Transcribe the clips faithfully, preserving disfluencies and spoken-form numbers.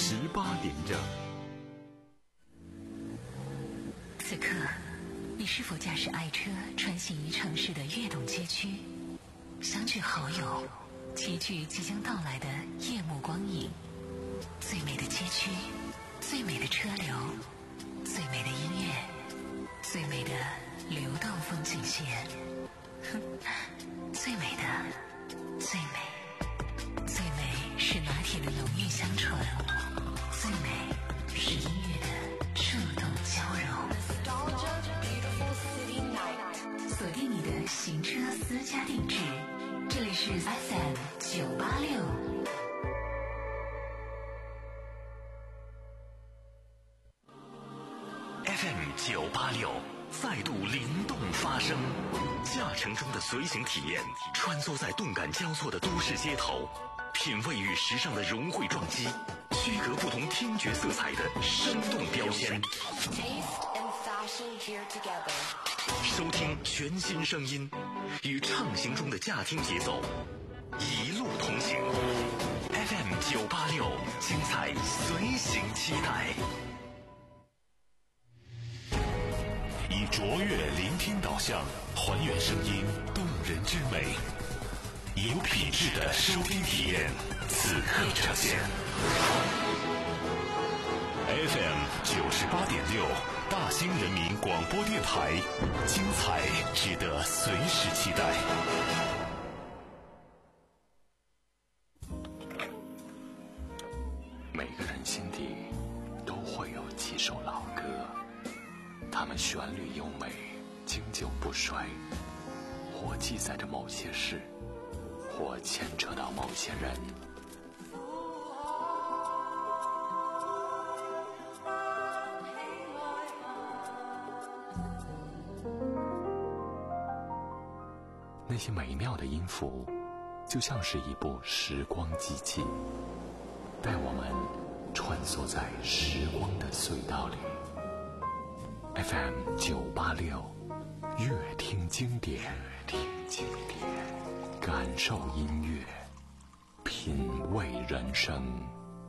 十八点整。 此刻，你是否驾驶爱车穿行于城市的跃动街区，相聚好友，齐聚即将到来的夜幕光影？最美的街区，最美的车流，最美的音乐，最美的流动风景线。哼，最美的，最美，最美是拿铁的浓郁香醇，最美是音乐的触动交融。锁定你的行车私家定制，这里是 F M 九八六。 F M 九八六再度灵动发声，驾乘中的随行体验，穿梭在动感交错的都市街头，品味与时尚的融汇撞击，区隔不同听觉色彩的生动标签。收听全新声音，与畅行中的驾听节奏一路同行。F M 九八六，精彩随行期待。 以卓越聆听导向，还原声音动人之美，有品质的收听体验，此刻呈现。F M 九十八点六，大兴人民广播电台，精彩值得随时期待。 每个人心底都会有几首老歌，它们旋律优美，经久不衰，或记载着某些事，或牵扯到某些人。那些美妙的音符，就像是一部时光机器，带我们穿梭在时光的隧道里。F M 九八六，乐听经典，乐听经典，感受音乐，品味人生。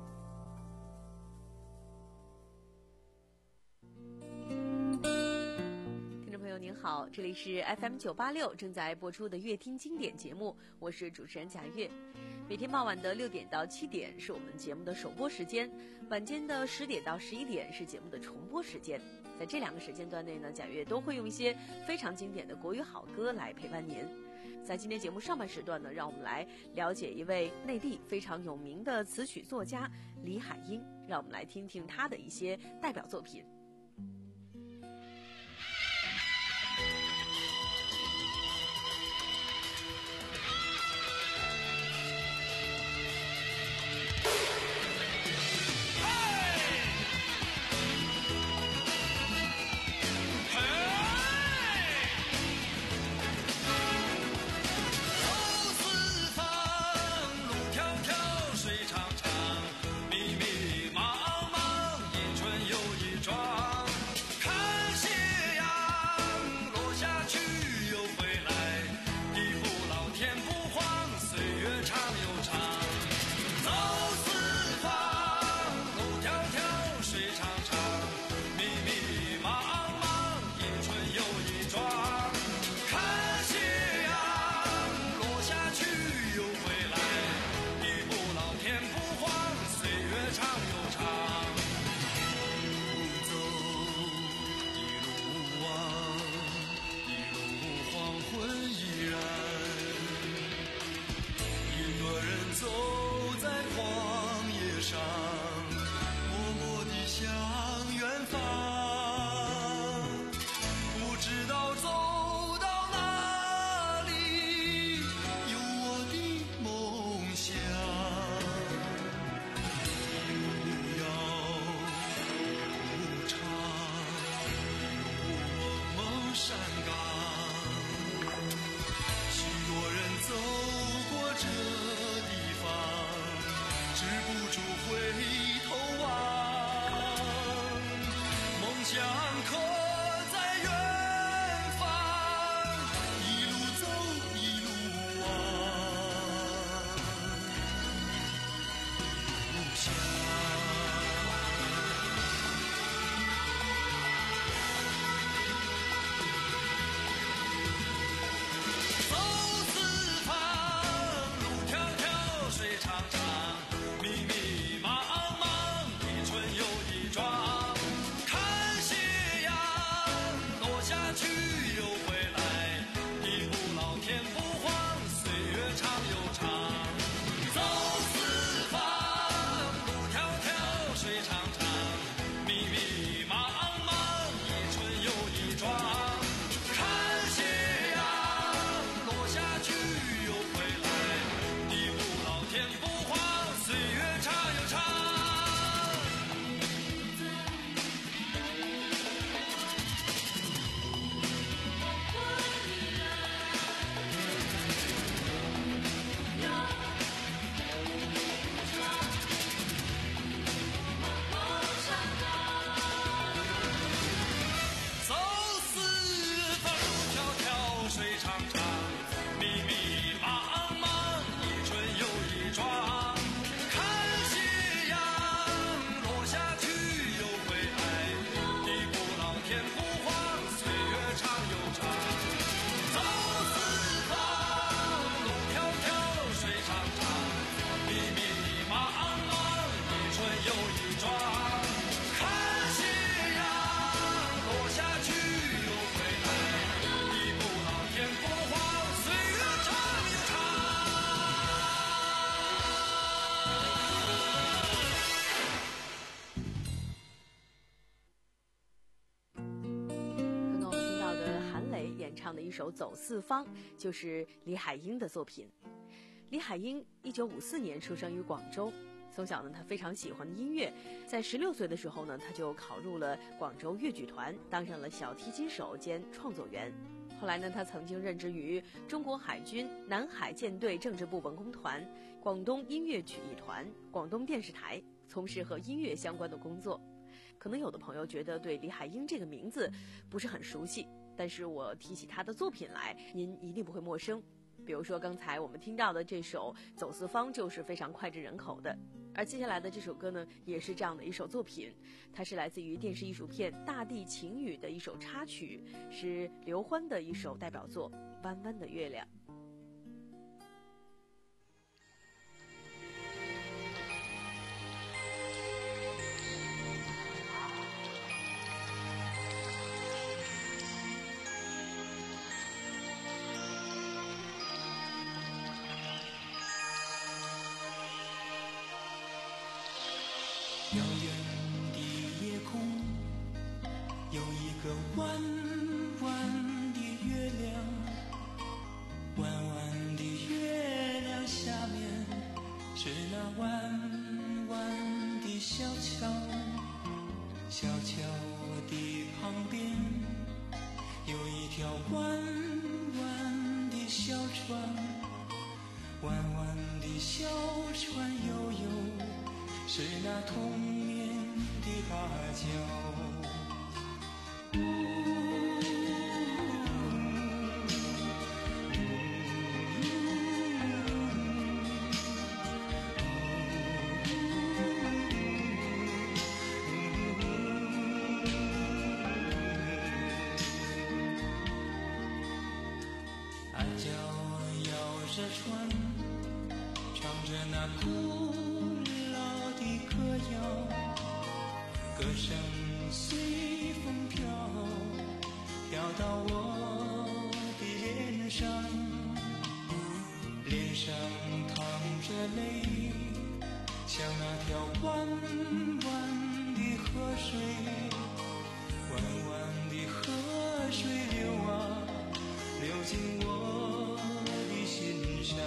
您好，这里是 F M 九八六正在播出的乐听经典节目，我是主持人贾月。每天傍晚的六点到七点是我们节目的首播时间，晚间的十点到十一点是节目的重播时间。在这两个时间段内呢，贾月都会用一些非常经典的国语好歌来陪伴您。在今天节目上半时段呢，让我们来了解一位内地非常有名的词曲作家李海英，让我们来听听他的一些代表作品。 水长长，密密茫茫，一春又一转。 一首《走四方》，就是李海英的作品。李海英一九五四年出生于广州，从小呢，他非常喜欢音乐，在十六岁的时候呢，他就考入了广州粤剧团，当上了小提琴手兼创作员。后来呢，他曾经任职于中国海军南海舰队政治部文工团、广东音乐曲艺团、广东电视台，从事和音乐相关的工作。可能有的朋友觉得对李海英这个名字不是很熟悉，但是我提起他的作品来，您一定不会陌生。比如说刚才我们听到的这首《走四方》就是非常脍炙人口的，而接下来的这首歌呢，也是这样的一首作品，它是来自于电视艺术片《大地情语》的一首插曲，是刘欢的一首代表作《弯弯的月亮》。 遥远的夜空有一个弯弯的月亮，弯弯的月亮下面是那弯弯的小桥，小桥的旁边有一条弯弯的小船，弯弯的小船悠悠是那童年的芭蕉。俺脚摇着船，唱着那古老的歌谣，歌声随风飘，飘到我的脸上，脸上淌着泪，像那条弯弯的河水，弯弯的河水流啊流进我的心上。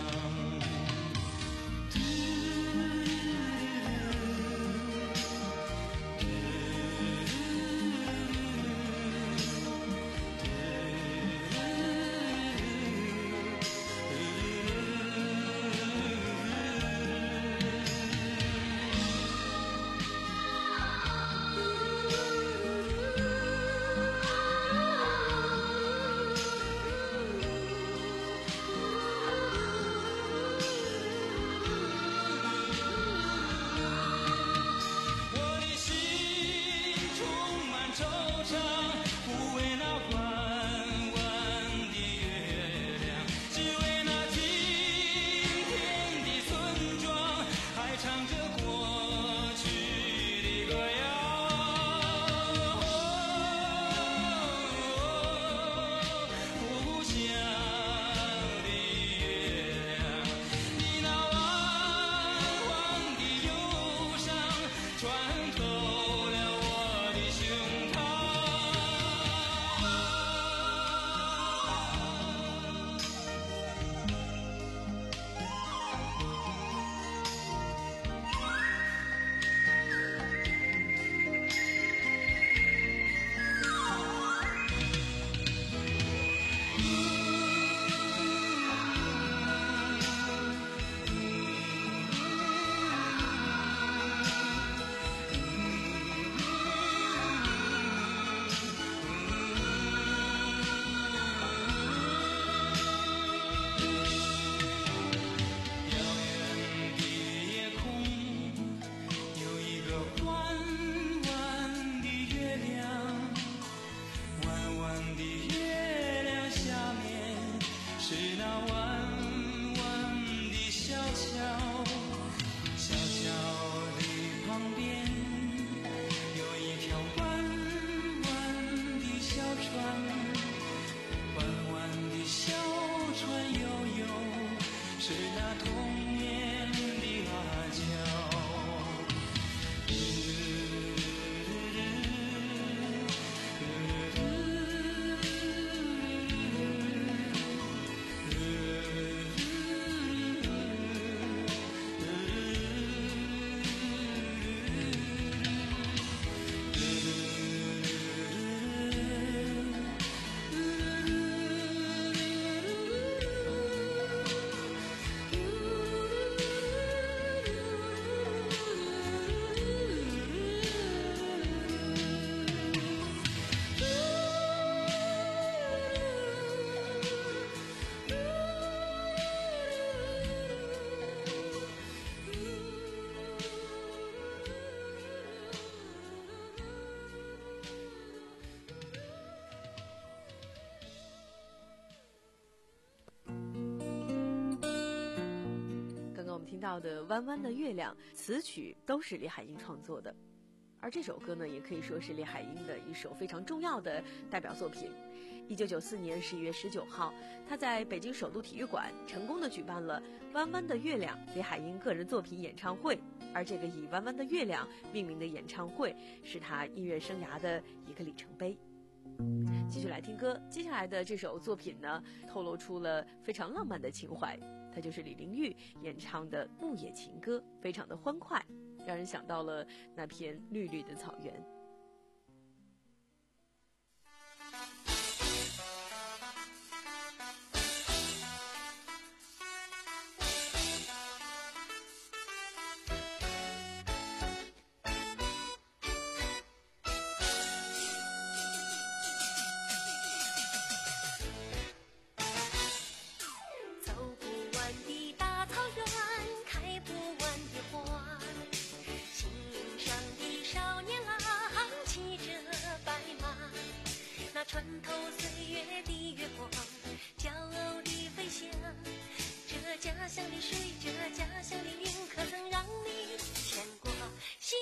到的《弯弯的月亮》，词曲都是李海英创作的。而这首歌呢，也可以说是李海英的一首非常重要的代表作品。一九九四年十一月十九号，他在北京首都体育馆成功的举办了《弯弯的月亮》李海英个人作品演唱会。而这个以《弯弯的月亮》命名的演唱会，是他音乐生涯的一个里程碑。继续来听歌，接下来的这首作品呢，透露出了非常浪漫的情怀，它就是李玲玉演唱的《牧野情歌》，非常的欢快，让人想到了那片绿绿的草原。 穿透岁月的月光，骄傲地飞翔。这家乡的水，这家乡的云，可曾让你牵挂？夕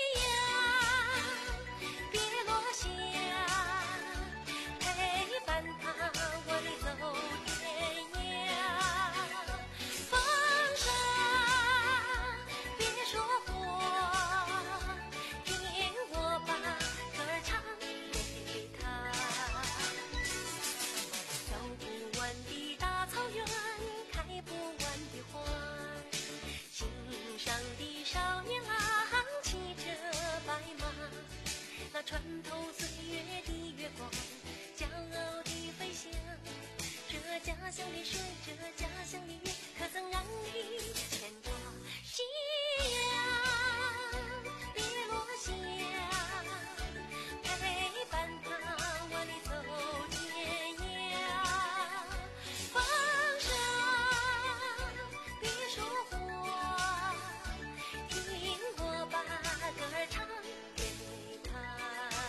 阳别落下，陪伴他我的走天涯。风沙别说话，听我把歌儿唱给他。走不完的大草原，开不完的花，心上的少年郎骑着白马，那穿透岁月的月光，骄傲地飞翔。这家乡的水，这家乡的云，可曾让你牵挂？夕阳别落下，陪伴他我的走天涯。风沙别说话，听我把歌儿唱给他。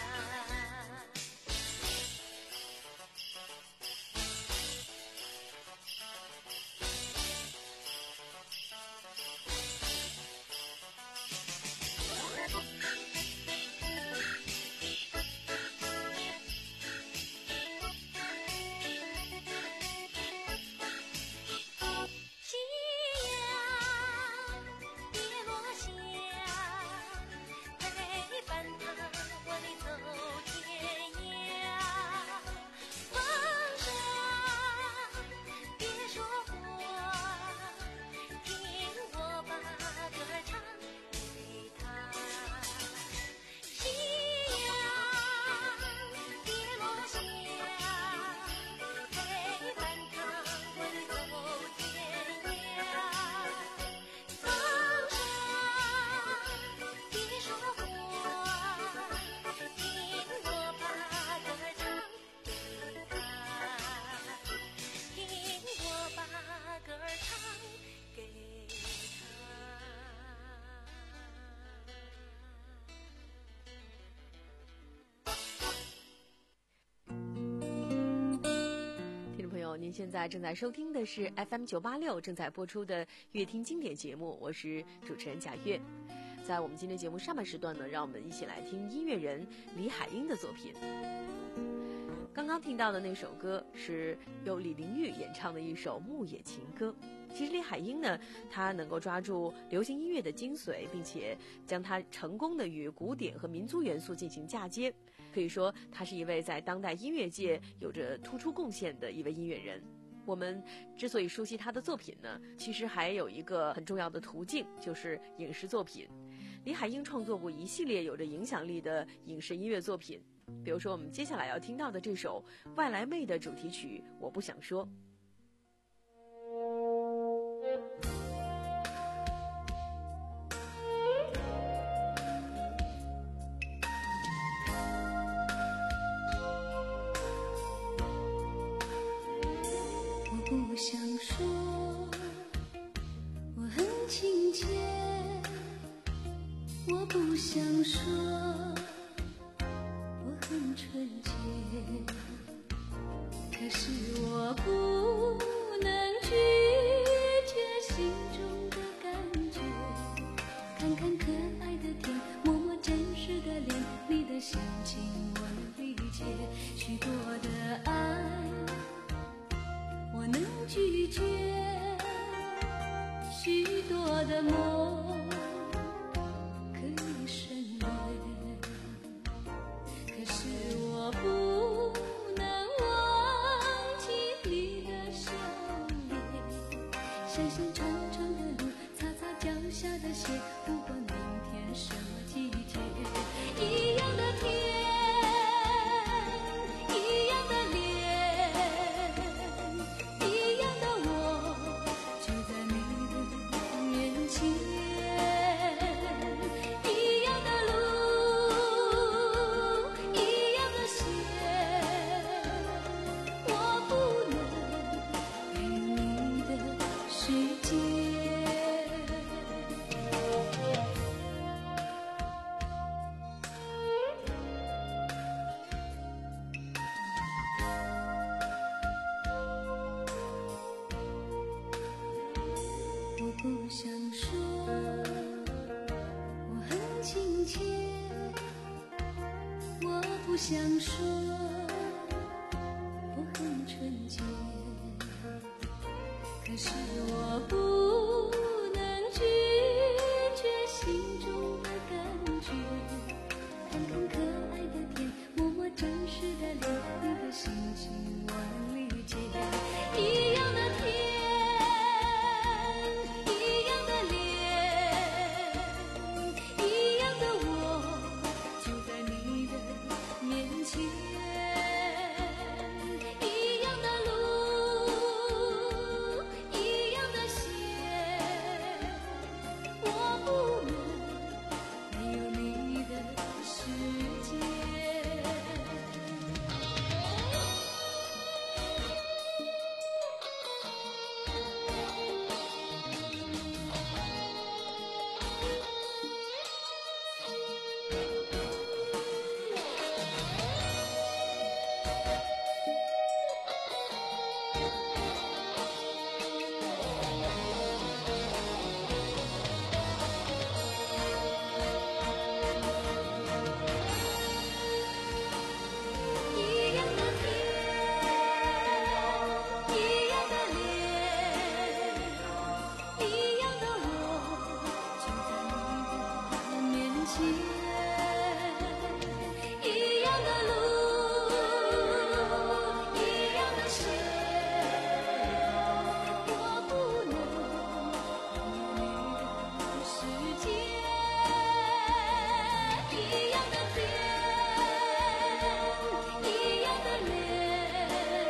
夕阳别落下，陪伴他我的走天涯。风沙别说话，听我把歌儿唱给他。夕阳别落下，陪伴他我的走天涯。风沙别说话，听我把歌儿唱给他，听我把歌儿唱给听众朋友，您现在正在收听的是 F M 九八六正在播出的乐听经典节目，我是主持人贾月。在我们今天节目上半时段呢，让我们一起来听音乐人李海英的作品。刚刚听到的那首歌是由李玲玉演唱的一首《牧野情歌》。其实李海英呢，她能够抓住流行音乐的精髓，并且将它成功的与古典和民族元素进行嫁接，可以说她是一位在当代音乐界有着突出贡献的一位音乐人。我们之所以熟悉她的作品呢，其实还有一个很重要的途径，就是影视作品。李海英创作过一系列有着影响力的影视音乐作品，比如说我们接下来要听到的这首《外来妹》的主题曲《我不想说》。 我不想说，我很亲切。我不想说，我很纯洁。可是我不能拒绝心中的感情切，我不想说我很纯洁，可是我不能拒绝心中的感觉，看看可爱的天，摸摸真实的脸，你的心情万里街，一样的天，一样的脸，一样的我，就在你的面前，一样的路，一样的鞋，我不能没有你的世界。一样的天，一样的脸，一样的我，就在你的面前，一样的路，一样的鞋，我不能没有你的世界，一样的天。一样的脸，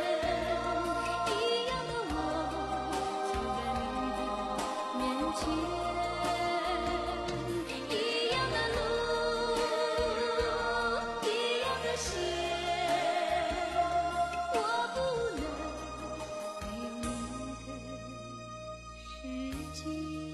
一样的我，就在你的面前，一样的路，一样的鞋，我不能没有你的世界。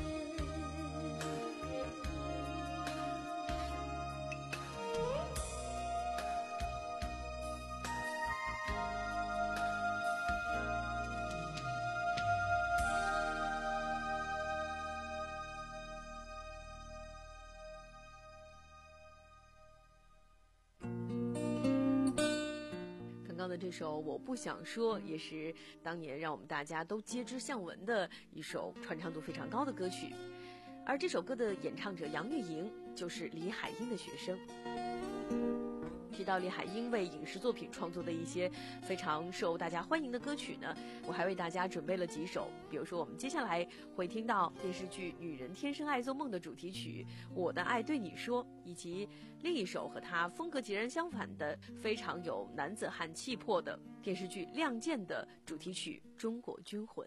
刚刚的这首《我不想说》也是当年让我们大家都皆知巷闻的一首传唱度非常高的歌曲，而这首歌的演唱者杨钰莹就是李海英的学生。提到李海英为影视作品创作的一些非常受大家欢迎的歌曲呢，我还为大家准备了几首，比如说我们接下来会听到电视剧《女人天生爱做梦》的主题曲《我的爱对你说》，以及另一首和它风格截然相反的非常有男子汉气魄的电视剧《亮剑》的主题曲《中国军魂》。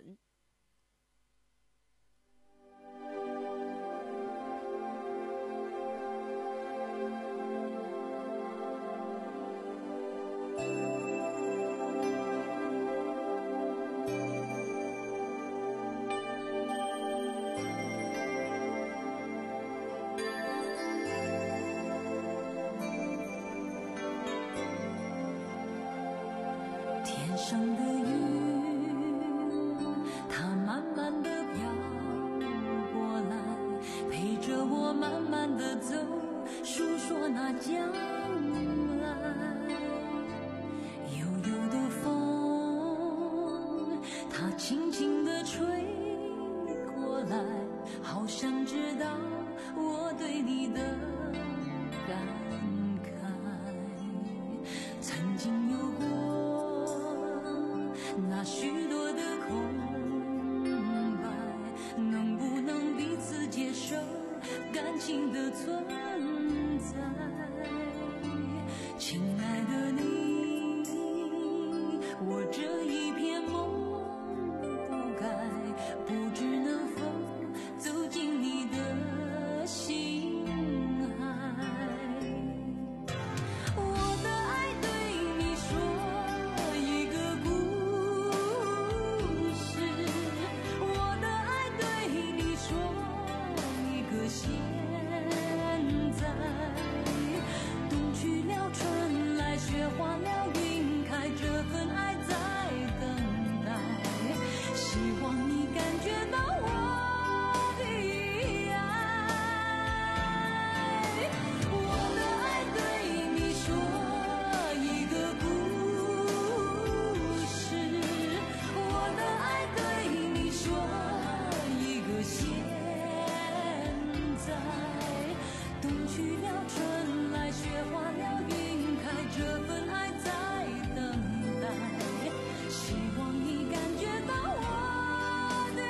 天上的云，它慢慢地飘过来，陪着我慢慢地走，诉说那将来。悠悠的风，它轻轻地吹过来，好想知道我对你的感慨。曾经有过那许多的空白，能不能彼此接受感情的存在？亲爱的你，我这一片梦不该，不知能否走进你的心海。我的爱对你说一个故事，我的爱对你说一个现在。 去了春来，雪化了云开，这份爱在等待。希望你感觉到我的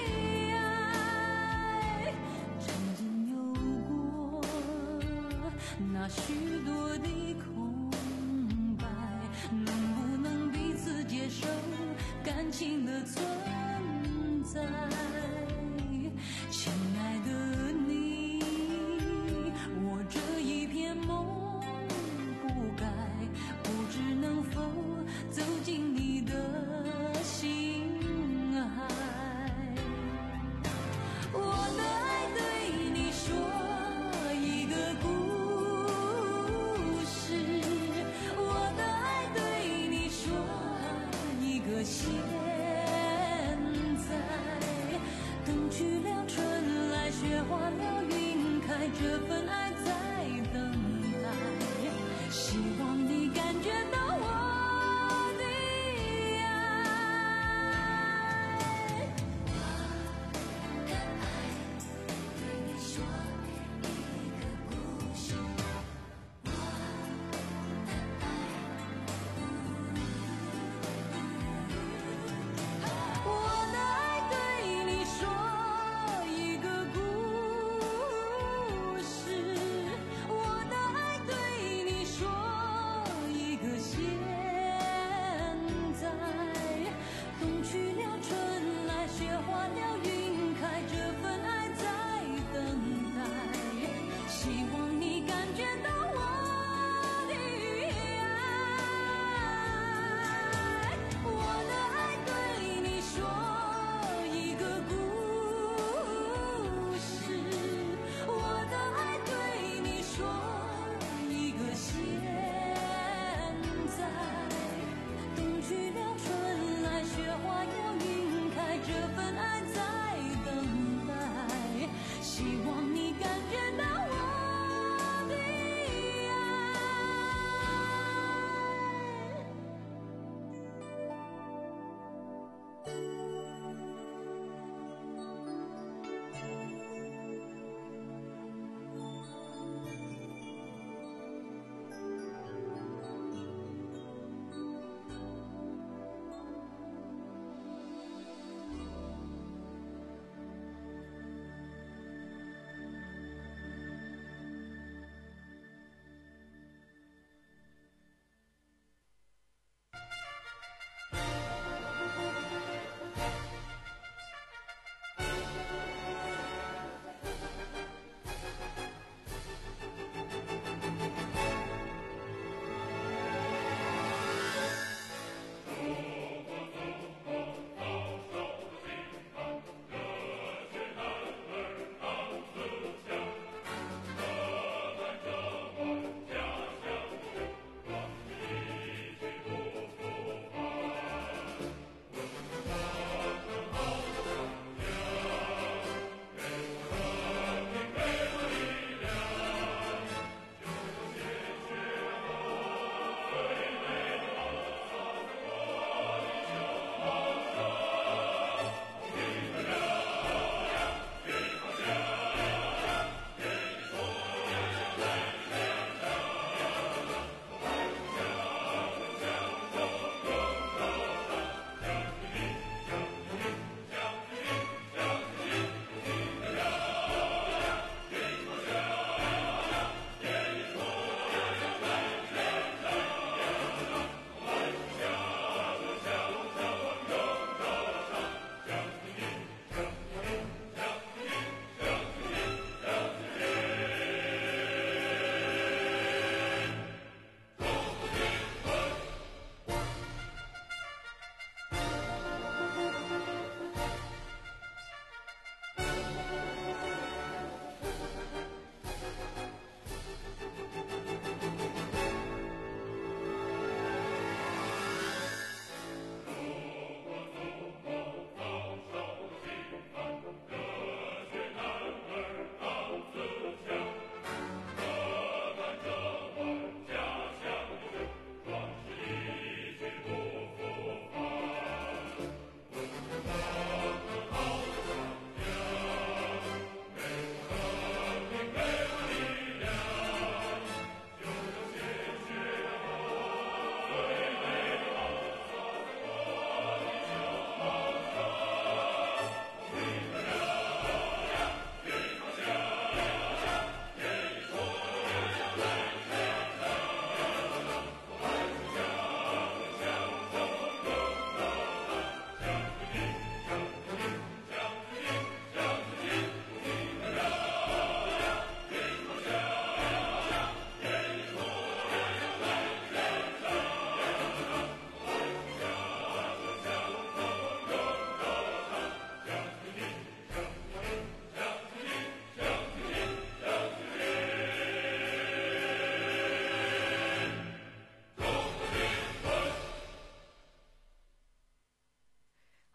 爱，曾经有过那许多的空白，能不能彼此接受感情的存在？亲爱的你，我这一片梦不该，不知能否走进你的心海。我的爱对你说一个故事，我的爱对你说一个现在。冬去了春来，雪化了云开，这份爱在等待。希望你感觉到我的爱。我的爱对你说一个故事，我的爱，我的爱对你说一个故事，我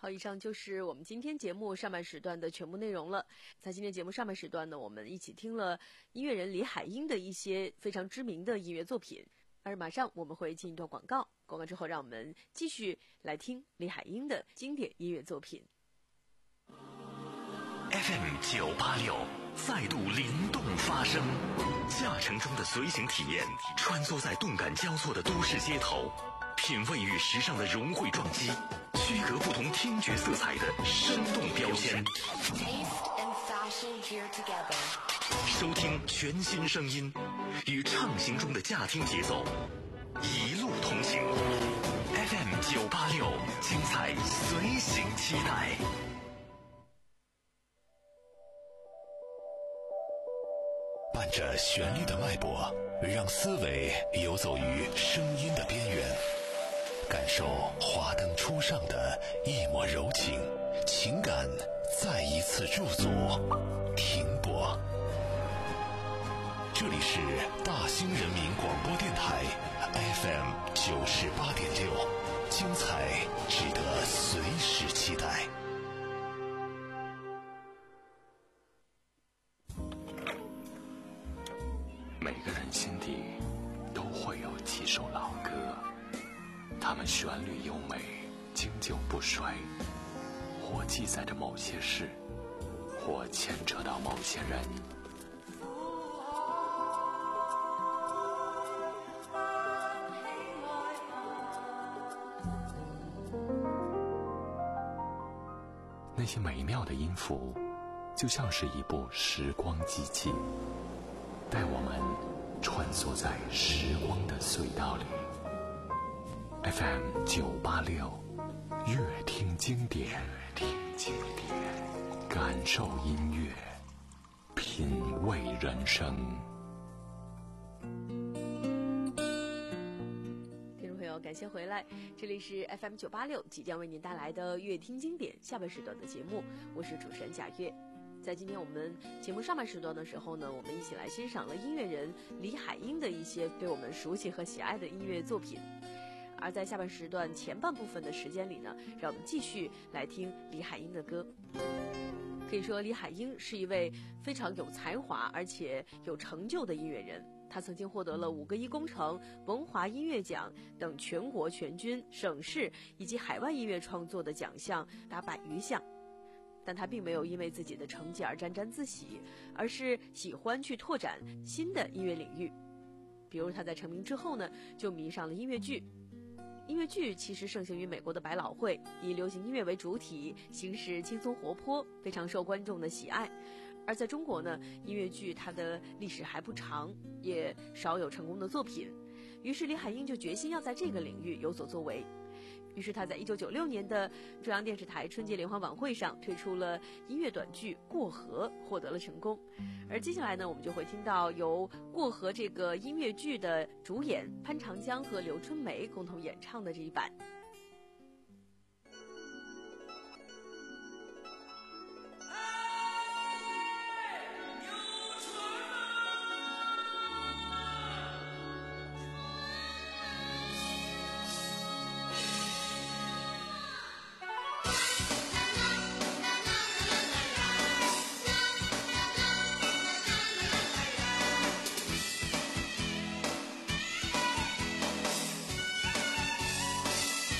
好，以上就是我们今天节目上半时段的全部内容了。在今天节目上半时段呢，我们一起听了音乐人李海英的一些非常知名的音乐作品，而马上我们会进一段广告，广告之后让我们继续来听李海英的经典音乐作品。 F M 九八六再度灵动发声，驾乘中的随行体验，穿梭在动感交错的都市街头，品味与时尚的融汇撞击，区隔不同听觉色彩的生动标签。收听全新声音，与畅行中的驾听节奏，一路同行。F M 九八六，精彩随行期待。 伴着旋律的脉搏，让思维游走于声音的边缘，感受华灯初上的一抹柔情，情感再一次驻足停泊。这里是大兴人民广播电台 F M 九十八点六，精彩值得随时期待。 每个人心底都会有几首老歌，它们旋律优美，经久不衰，或记载着某些事，或牵扯到某些人。那些美妙的音符，就像是一部时光机器，带我们穿梭在时光的隧道里。 F M 九八六，乐听经典，乐听经典，感受音乐，品味人生。 听众朋友，感谢回来，这里是 F M 九八六，即将为您带来的乐听经典下半时段的节目，我是主持人贾月。在今天我们节目上半时段的时候呢，我们一起来欣赏了音乐人李海英的一些对我们熟悉和喜爱的音乐作品。而在下半时段前半部分的时间里呢，让我们继续来听李海英的歌。可以说李海英是一位非常有才华而且有成就的音乐人，他曾经获得了五个一工程、文华音乐奖等全国全军、省市以及海外音乐创作的奖项达百余项。但他并没有因为自己的成绩而沾沾自喜，而是喜欢去拓展新的音乐领域。比如他在成名之后呢，就迷上了音乐剧。音乐剧其实盛行于美国的百老汇，以流行音乐为主体，形式轻松活泼，非常受观众的喜爱。而在中国呢，音乐剧它的历史还不长，也少有成功的作品。于是李海英就决心要在这个领域有所作为。于是他在一九九六年的中央电视台春节联欢晚会上推出了音乐短剧《过河》，获得了成功。而接下来呢，我们就会听到由《过河》这个音乐剧的主演潘长江和刘春梅共同演唱的这一版。 过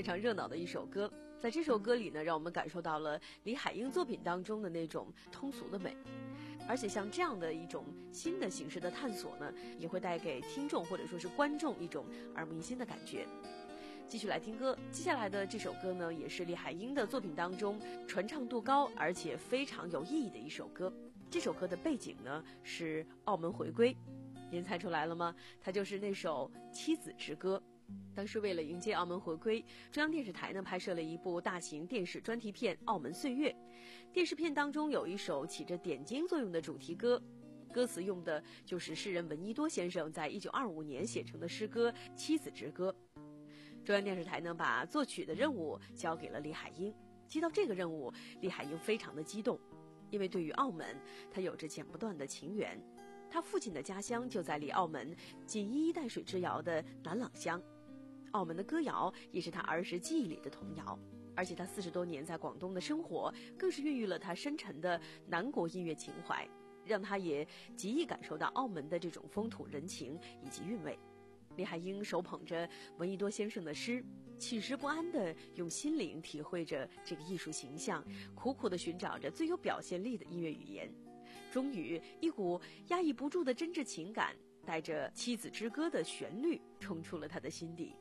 常热闹的一首歌。在这首歌里呢，让我们感受到了李海英作品当中的那种通俗的美。而且像这样的一种新的形式的探索呢，也会带给听众或者说是观众一种耳目一新的感觉。继续来听歌，接下来的这首歌呢，也是李海英的作品当中传唱度高而且非常有意义的一首歌。这首歌的背景呢是澳门回归，您猜出来了吗？它就是那首《妻子之歌》。当时为了迎接澳门回归，中央电视台呢拍摄了一部大型电视专题片《澳门岁月》。电视片当中有一首起着点睛作用的主题歌，歌词用的就是诗人闻一多先生在一九二五年写成的诗歌《妻子之歌》。中央电视台呢把作曲的任务交给了李海英。接到这个任务，李海英非常的激动，因为对于澳门，他有着剪不断的情缘。他父亲的家乡就在离澳门仅一衣带水之遥的南朗乡。澳门的歌谣也是他儿时记忆里的童谣，而且他四十多年在广东的生活，更是孕育了他深沉的南国音乐情怀，让他也极易感受到澳门的这种风土人情以及韵味。李海英手捧着闻一多先生的诗，寝食不安地用心灵体会着这个艺术形象，苦苦地寻找着最有表现力的音乐语言。终于，一股压抑不住的真挚情感，带着《妻子之歌》的旋律冲出了他的心底。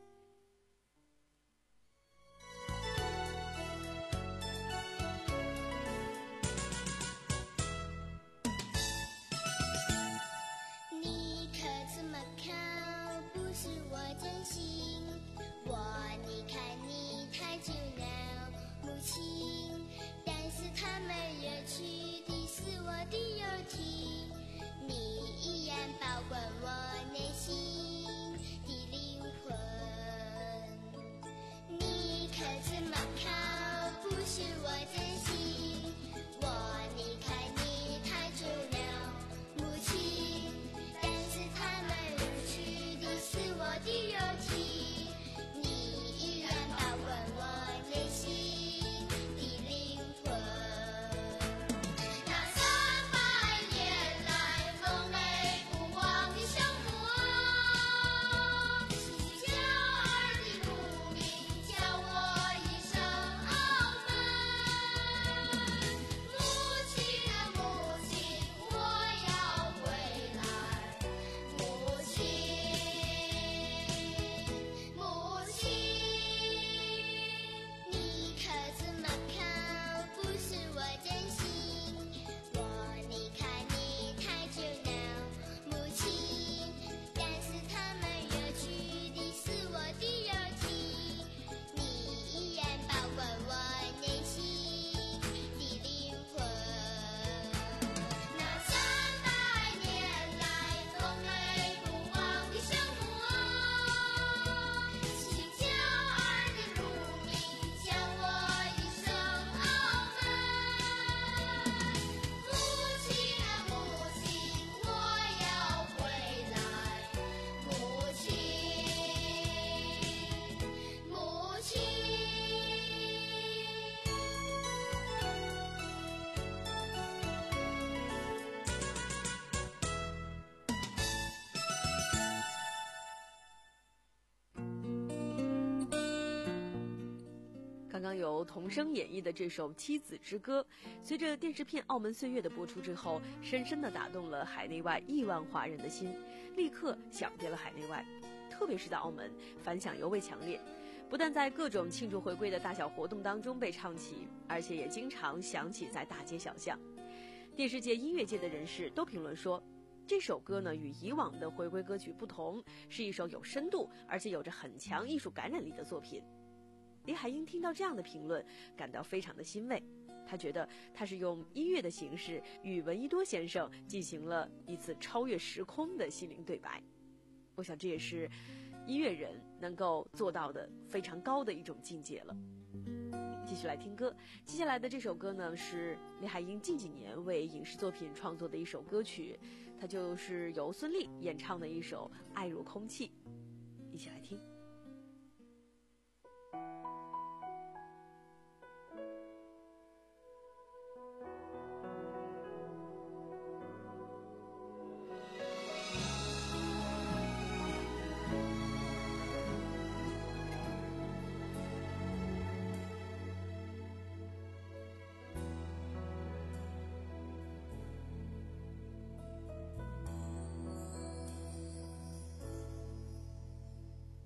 刚刚由童声演绎的这首《妻子之歌》，随着电视片《澳门岁月》的播出之后，深深地打动了海内外亿万华人的心，立刻响遍了海内外。特别是在澳门，反响尤为强烈，不但在各种庆祝回归的大小活动当中被唱起，而且也经常响起在大街小巷。电视界、音乐界的人士都评论说，这首歌呢与以往的回归歌曲不同，是一首有深度而且有着很强艺术感染力的作品。李海英听到这样的评论，感到非常的欣慰。他觉得他是用音乐的形式与闻一多先生进行了一次超越时空的心灵对白。我想这也是音乐人能够做到的非常高的一种境界了。继续来听歌，接下来的这首歌呢是李海英近几年为影视作品创作的一首歌曲，它就是由孙俪演唱的一首《爱如空气》，一起来听。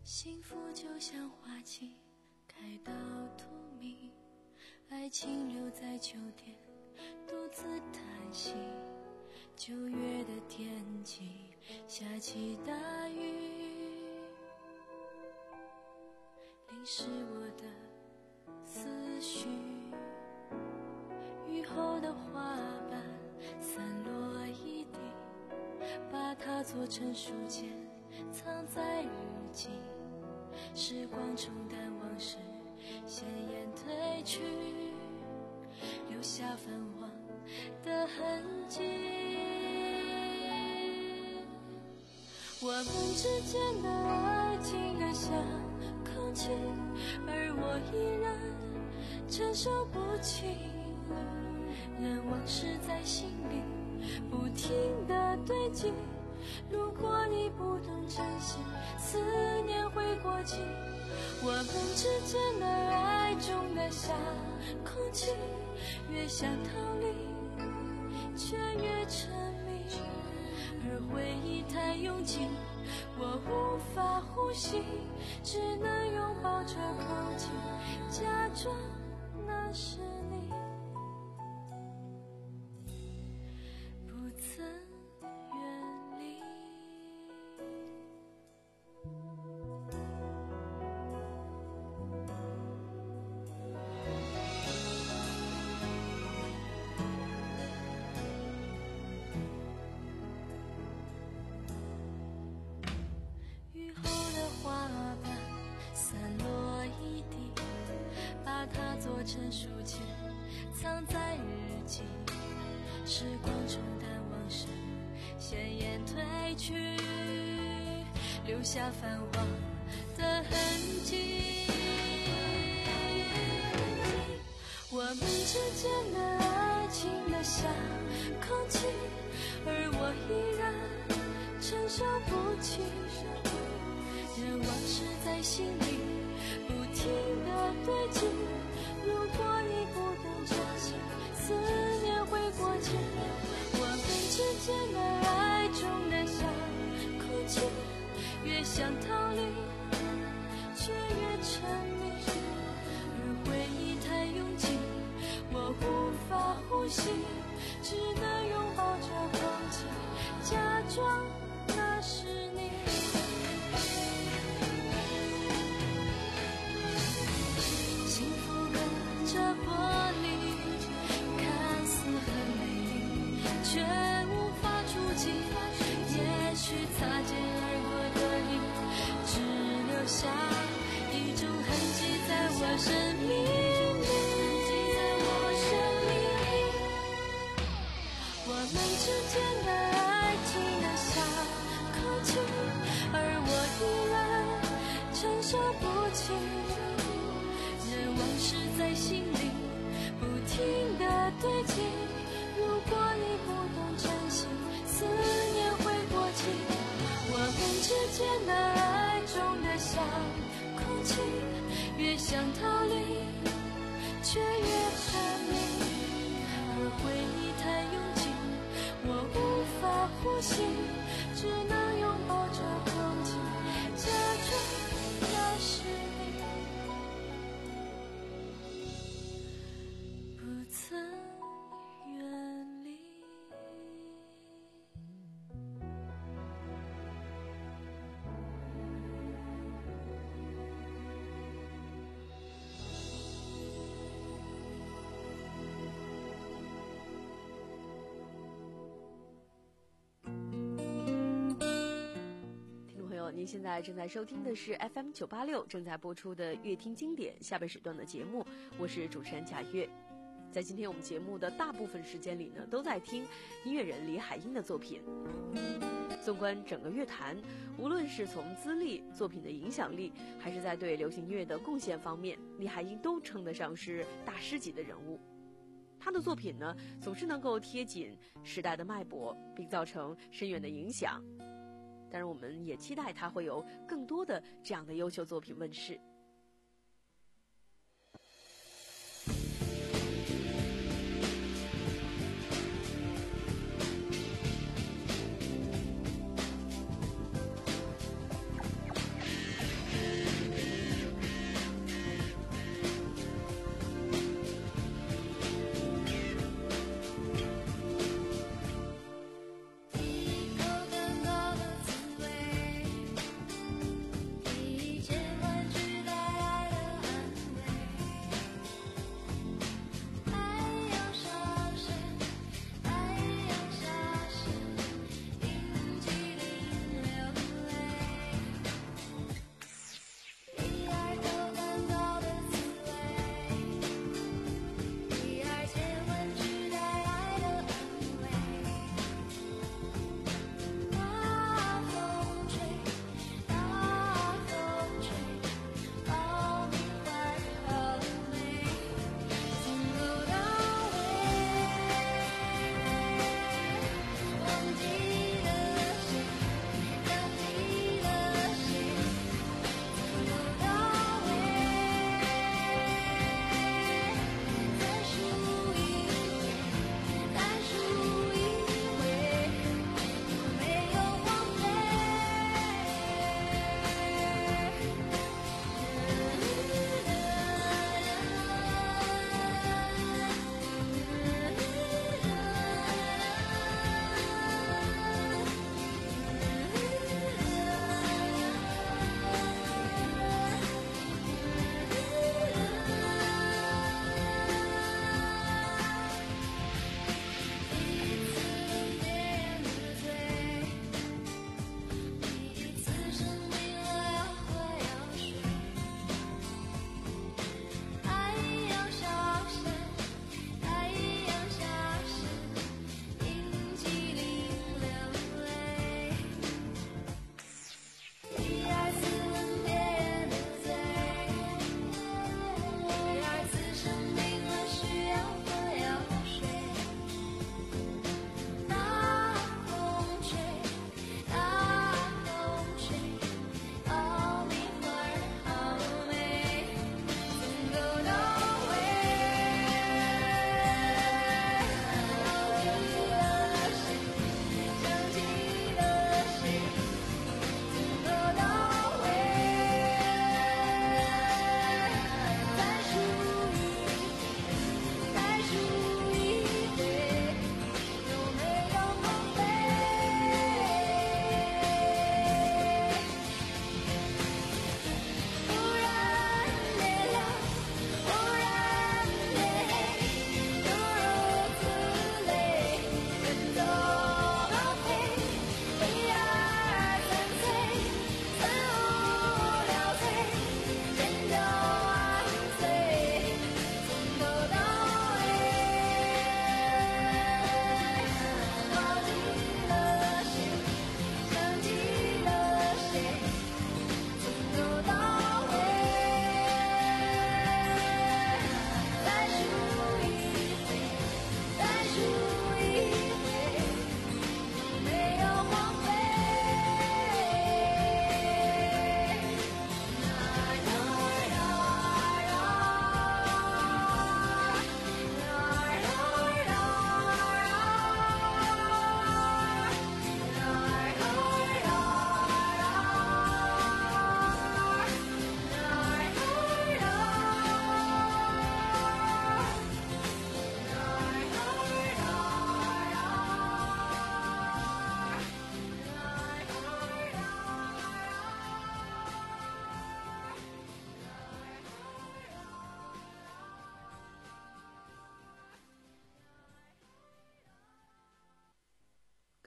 幸福就像花期开到荼蘼，爱情留在秋天独自叹息。九月的天气下起大雨，淋湿我的思绪。雨后的花瓣散落一地，把它做成书签藏在日记。时光冲淡往事，鲜艳褪去，留下泛黄的痕迹。我们之间的爱情热像空气，而我依然承受不起。任往事在心里不停地堆积，如果你不懂珍惜，思念会过期。我们之间的爱重得像空气，越想逃离却越沉迷，而回忆太拥挤，我无法呼吸，只能拥抱着空气，假装那是你，不曾远离。雨后的花瓣散落一地，把它做成书签藏在日记。时光冲淡往事，鲜艳褪去，留下泛黄的痕迹。我们之间的爱情的像空气，而我依然承受不起。任往事在心里不停地堆积，如果你不懂珍惜，思念会过期。我们之间的爱重得像空气，越想逃离却越沉迷，而回忆太拥挤，我无法呼吸，只能拥抱着空气，假装那是你。幸福隔着玻璃，看似很美丽，却无法触及。也许擦肩而过的你，只留下一种痕迹在我生命里。我们之间的爱情的像空气，而我依然承受不起。任往事在心里不停地堆积，如果你不懂珍惜，思念会过期。我们之间的爱重得像空气，越想逃离却越沉迷，而回忆太拥挤，我无法呼吸，只能拥抱着空气，假装那是你，不曾远离。 您现在正在收听的是 F M 九八六正在播出的乐听经典下半时段的节目，我是主持人贾月。在今天我们节目的大部分时间里呢，都在听音乐人李海英的作品。纵观整个乐坛，无论是从资历、作品的影响力，还是在对流行乐的贡献方面，李海英都称得上是大师级的人物。他的作品呢，总是能够贴紧时代的脉搏，并造成深远的影响。当然我们也期待他会有更多的这样的优秀作品问世。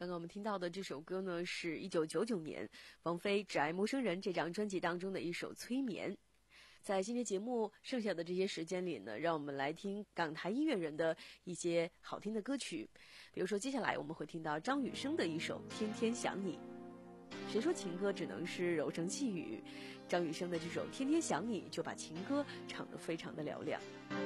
刚刚我们听到的这首歌呢，是一九九九年王菲《只爱陌生人》这张专辑当中的一首《催眠》。在今天节目剩下的这些时间里呢，让我们来听港台音乐人的一些好听的歌曲。比如说接下来我们会听到张雨生的一首《天天想你》。谁说情歌只能是柔声细语？张雨生的这首《天天想你》就把情歌唱得非常的嘹亮。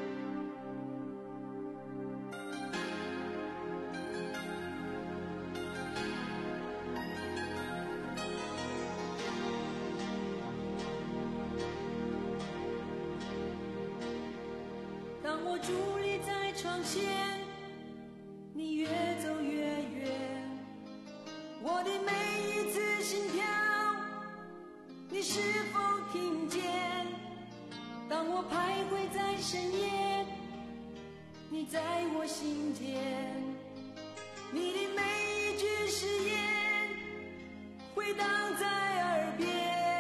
当我伫立在窗前，你越走越远，我的每一次心跳，你是否听见？当我徘徊在深夜，你在我心间，你的每一句誓言回荡在耳边，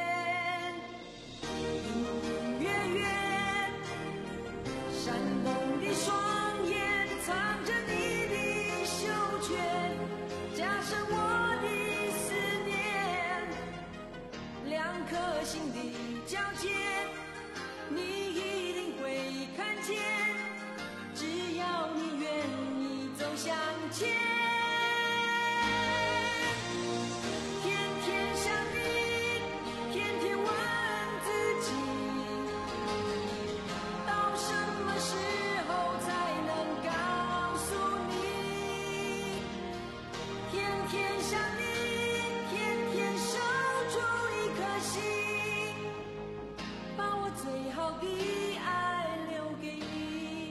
隐隐约约闪动的双眼藏着你的袖卷，加深我的思念，两颗心的交界，你一定会看见，只要你愿意走向前。天天想你，天天问自己，到什么时候才能告诉你？天天想你，天天守住一颗心，把我最好的爱留给你。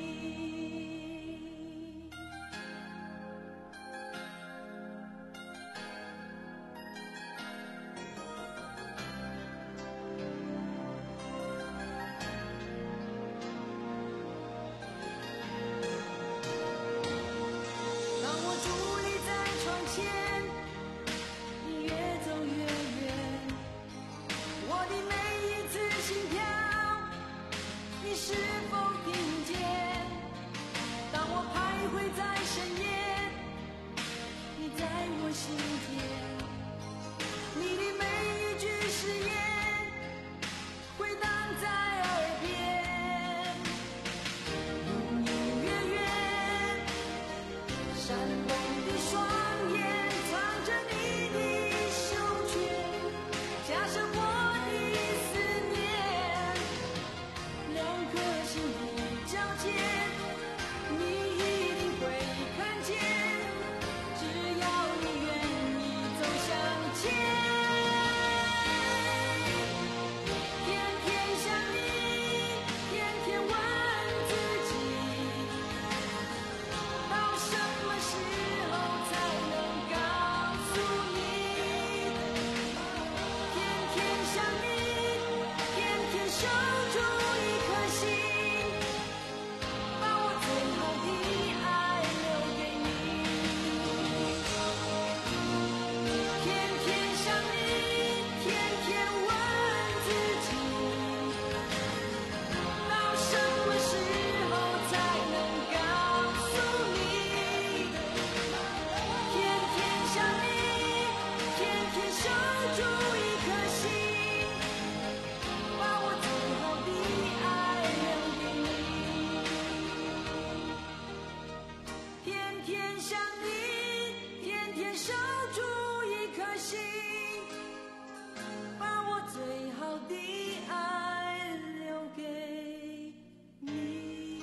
当我伫立在窗前，你越走越远，我的每一次心跳，你是否听见？当我徘徊在深夜，你在我心间，你的每一句誓言回荡在耳边，隐隐约约闪动的双眼藏着你的袖卷，加深我的思念，两颗心的交界，你一定会看见，只要你愿意走向前。天天想你，天天问自己，到什么时候才能告诉你？天天想你，天天守住一颗心，把我最好的爱留给你。天天想你，天天问自己，到什么时候才能告诉你？天天想你，天天守住一颗心，把我最好的爱留给你。天天想你，天天守住一颗心，把我最好的爱留给你。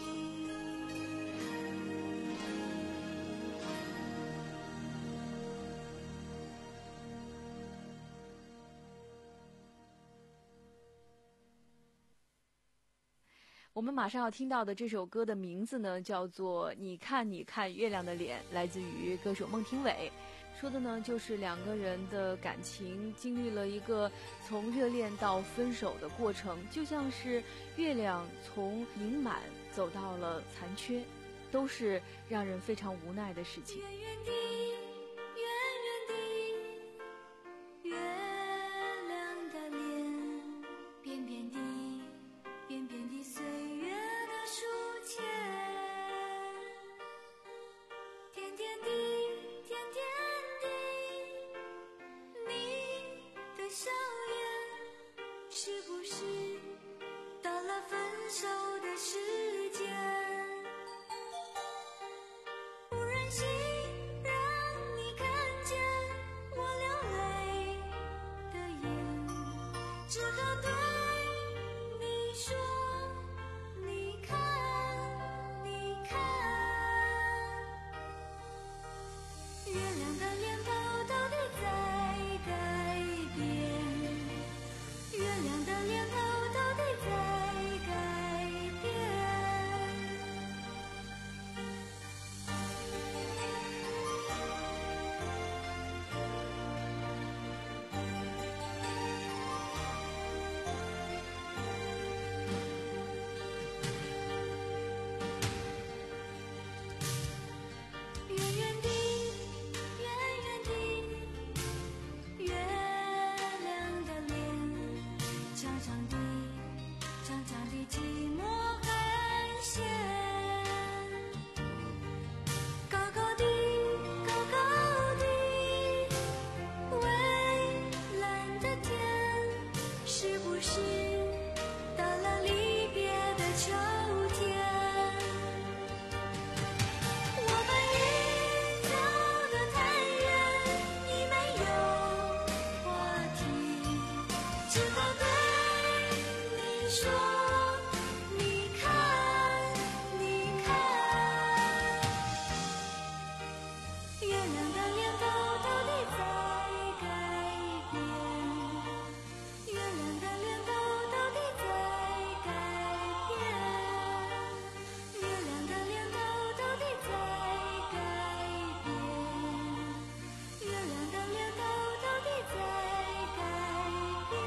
我们马上要听到的这首歌的名字呢，叫做《你看你看月亮的脸》，来自于歌手孟庭苇。说的呢，就是两个人的感情经历了一个从热恋到分手的过程，就像是月亮从盈满走到了残缺，都是让人非常无奈的事情。 远远的，远远的，月亮的脸，扁扁的，扁扁的岁月的书签，甜甜的，甜甜的。 说，你看，你看，月亮的脸头到底在改变，月亮的脸头到底在改变。远远地，远远地，月亮的脸，长长的，长长的寂寞寒线，高高的，高高的，蔚蓝的天，是不是到了离别的秋天？我们已走得太远，已没有话题，只好对你说，你看，你看，月亮的脸头到底在改变，月亮的脸头到底在改变，月亮的脸头到底在改变，月亮的脸头到底在改变。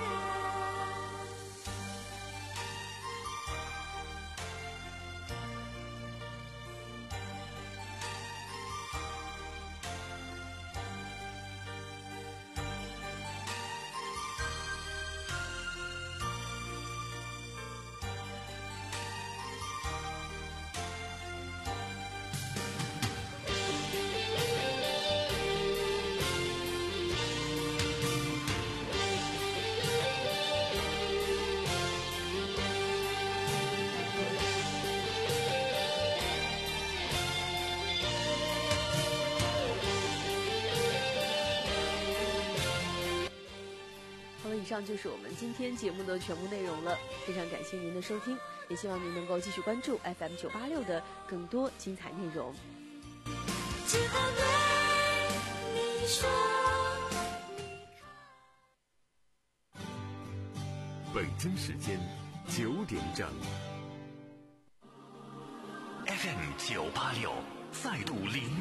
好了，以上就是我们今天节目的全部内容了，非常感谢您的收听，也希望您能够继续关注 F M 九八六的更多精彩内容。 只好对你说， 北京时间九点整 ，F M 九八六再度灵